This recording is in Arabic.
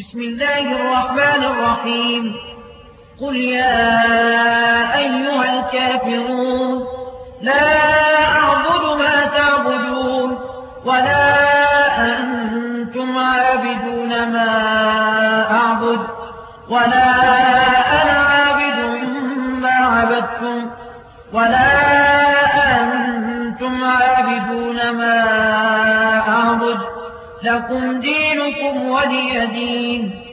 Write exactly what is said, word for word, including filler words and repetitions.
بسم الله الرحمن الرحيم قل يا أيها الكافرون لا أعبد ما تعبدون ولا أنتم عابدون ما أعبد ولا أنا عابد ما عبدتم ولا أنتم عابدون ما أعبد لكم دينكم ولي دين.